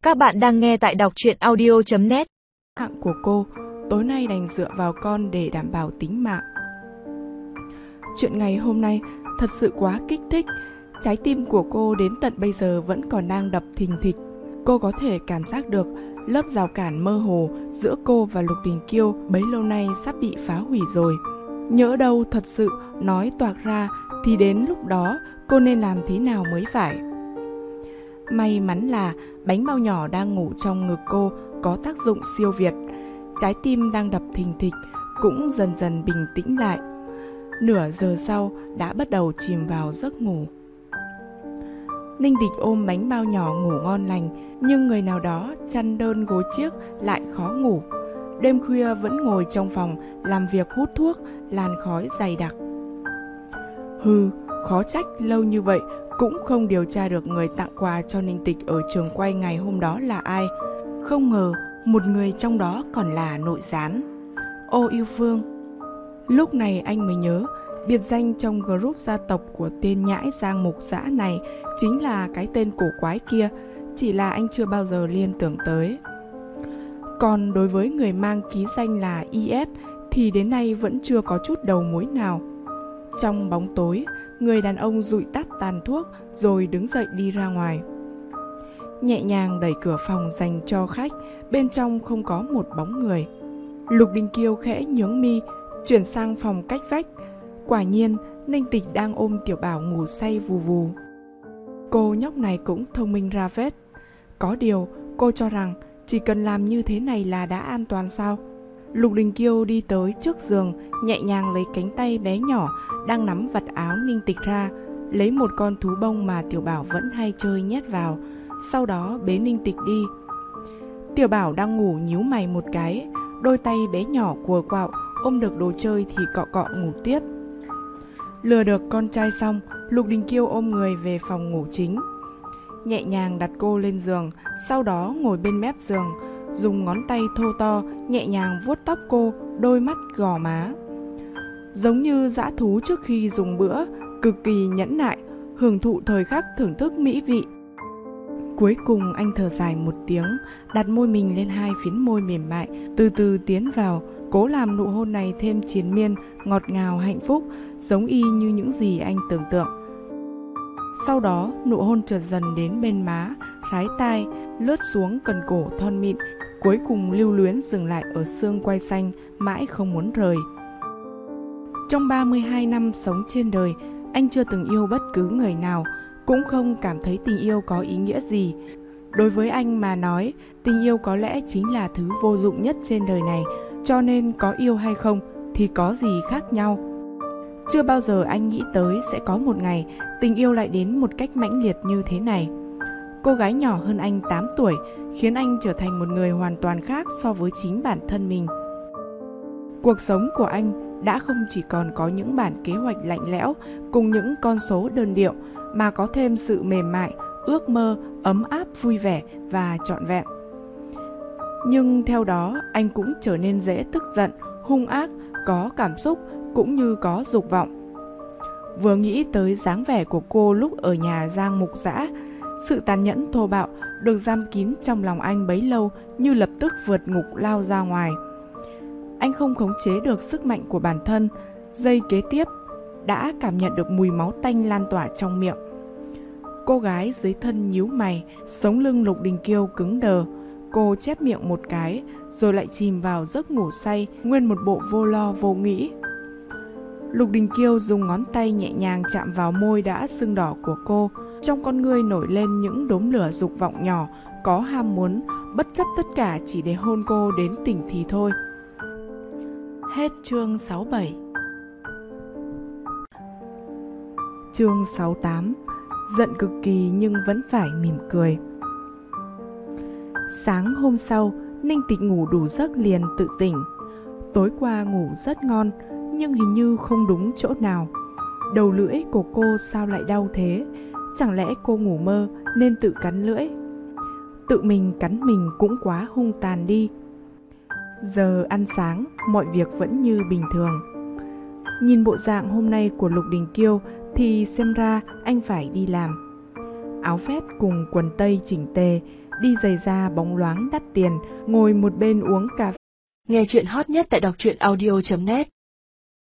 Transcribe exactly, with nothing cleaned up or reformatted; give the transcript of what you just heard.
Các bạn đang nghe tại đọc truyện audio chấm net. Hạng của cô, tối nay đành dựa vào con để đảm bảo tính mạng. Chuyện ngày hôm nay thật sự quá kích thích. Trái tim của cô đến tận bây giờ vẫn còn đang đập thình thịch. Cô có thể cảm giác được lớp rào cản mơ hồ giữa cô và Lục Đình Kiêu bấy lâu nay sắp bị phá hủy rồi. Nhỡ đâu thật sự nói toạc ra thì đến lúc đó cô nên làm thế nào mới phải. May mắn là bánh bao nhỏ đang ngủ trong ngực cô có tác dụng siêu việt. Trái tim đang đập thình thịch cũng dần dần bình tĩnh lại. Nửa giờ sau đã bắt đầu chìm vào giấc ngủ. Ninh Tịch ôm bánh bao nhỏ ngủ ngon lành, nhưng người nào đó chăn đơn gối chiếc lại khó ngủ. Đêm khuya vẫn ngồi trong phòng làm việc hút thuốc, làn khói dày đặc. Hừ, khó trách lâu như vậy cũng không điều tra được người tặng quà cho Ninh Tịch ở trường quay ngày hôm đó là ai. Không ngờ một người trong đó còn là nội gián. Ô Yêu Phương. Lúc này anh mới nhớ biệt danh trong group gia tộc của tên nhãi Giang Mục Dã này chính là cái tên cổ quái kia, chỉ là anh chưa bao giờ liên tưởng tới. Còn đối với người mang ký danh là i ét thì đến nay vẫn chưa có chút đầu mối nào. Trong bóng tối, người đàn ông dụi tắt tàn thuốc rồi đứng dậy đi ra ngoài. Nhẹ nhàng đẩy cửa phòng dành cho khách, bên trong không có một bóng người. Lục Đình Kiêu khẽ nhướng mi, chuyển sang phòng cách vách. Quả nhiên, Ninh Tịch đang ôm Tiểu Bảo ngủ say vù vù. Cô nhóc này cũng thông minh ra phết. Có điều, cô cho rằng chỉ cần làm như thế này là đã an toàn sao? Lục Đình Kiêu đi tới trước giường, nhẹ nhàng lấy cánh tay bé nhỏ đang nắm vạt áo Ninh Tịch ra, lấy một con thú bông mà Tiểu Bảo vẫn hay chơi nhét vào, sau đó bế Ninh Tịch đi. Tiểu Bảo đang ngủ nhíu mày một cái, đôi tay bé nhỏ cùa quạo, ôm được đồ chơi thì cọ cọ ngủ tiếp. Lừa được con trai xong, Lục Đình Kiêu ôm người về phòng ngủ chính. Nhẹ nhàng đặt cô lên giường, sau đó ngồi bên mép giường, dùng ngón tay thô to nhẹ nhàng vuốt tóc cô, đôi mắt gò má. Giống như dã thú trước khi dùng bữa, cực kỳ nhẫn nại, hưởng thụ thời khắc thưởng thức mỹ vị. Cuối cùng anh thở dài một tiếng, đặt môi mình lên hai phiến môi mềm mại, từ từ tiến vào, cố làm nụ hôn này thêm triền miên, ngọt ngào hạnh phúc, giống y như những gì anh tưởng tượng. Sau đó, nụ hôn trượt dần đến bên má, rái tai, lướt xuống cần cổ thon mịn, cuối cùng lưu luyến dừng lại ở xương quai xanh, mãi không muốn rời. Trong ba mươi hai năm sống trên đời, anh chưa từng yêu bất cứ người nào, cũng không cảm thấy tình yêu có ý nghĩa gì. Đối với anh mà nói, tình yêu có lẽ chính là thứ vô dụng nhất trên đời này, cho nên có yêu hay không thì có gì khác nhau. Chưa bao giờ anh nghĩ tới sẽ có một ngày tình yêu lại đến một cách mãnh liệt như thế này. Cô gái nhỏ hơn anh tám tuổi khiến anh trở thành một người hoàn toàn khác so với chính bản thân mình. Cuộc sống của anh đã không chỉ còn có những bản kế hoạch lạnh lẽo cùng những con số đơn điệu, mà có thêm sự mềm mại, ước mơ, ấm áp, vui vẻ và trọn vẹn. Nhưng theo đó anh cũng trở nên dễ tức giận, hung ác, có cảm xúc cũng như có dục vọng. Vừa nghĩ tới dáng vẻ của cô lúc ở nhà Giang Mục Dã, sự tàn nhẫn thô bạo được giam kín trong lòng anh bấy lâu như lập tức vượt ngục lao ra ngoài. Anh không khống chế được sức mạnh của bản thân, giây kế tiếp đã cảm nhận được mùi máu tanh lan tỏa trong miệng. Cô gái dưới thân nhíu mày, sống lưng Lục Đình Kiêu cứng đờ. Cô chép miệng một cái rồi lại chìm vào giấc ngủ say, nguyên một bộ vô lo vô nghĩ. Lục Đình Kiêu dùng ngón tay nhẹ nhàng chạm vào môi đã sưng đỏ của cô, trong con ngươi nổi lên những đốm lửa dục vọng nhỏ, có ham muốn, bất chấp tất cả chỉ để hôn cô đến tỉnh thì thôi. Hết chương sáu mươi bảy. Chương sáu mươi tám. Giận cực kỳ nhưng vẫn phải mỉm cười. Sáng hôm sau, Ninh Tịch ngủ đủ giấc liền tự tỉnh. Tối qua ngủ rất ngon, nhưng hình như không đúng chỗ nào. Đầu lưỡi của cô sao lại đau thế? Chẳng lẽ cô ngủ mơ nên tự cắn lưỡi? Tự mình cắn mình cũng quá hung tàn đi. Giờ ăn sáng, mọi việc vẫn như bình thường. Nhìn bộ dạng hôm nay của Lục Đình Kiêu thì xem ra anh phải đi làm. Áo vest cùng quần tây chỉnh tề, đi giày da bóng loáng đắt tiền, ngồi một bên uống cà phê. Nghe chuyện hot nhất tại đọc truyện audio chấm net.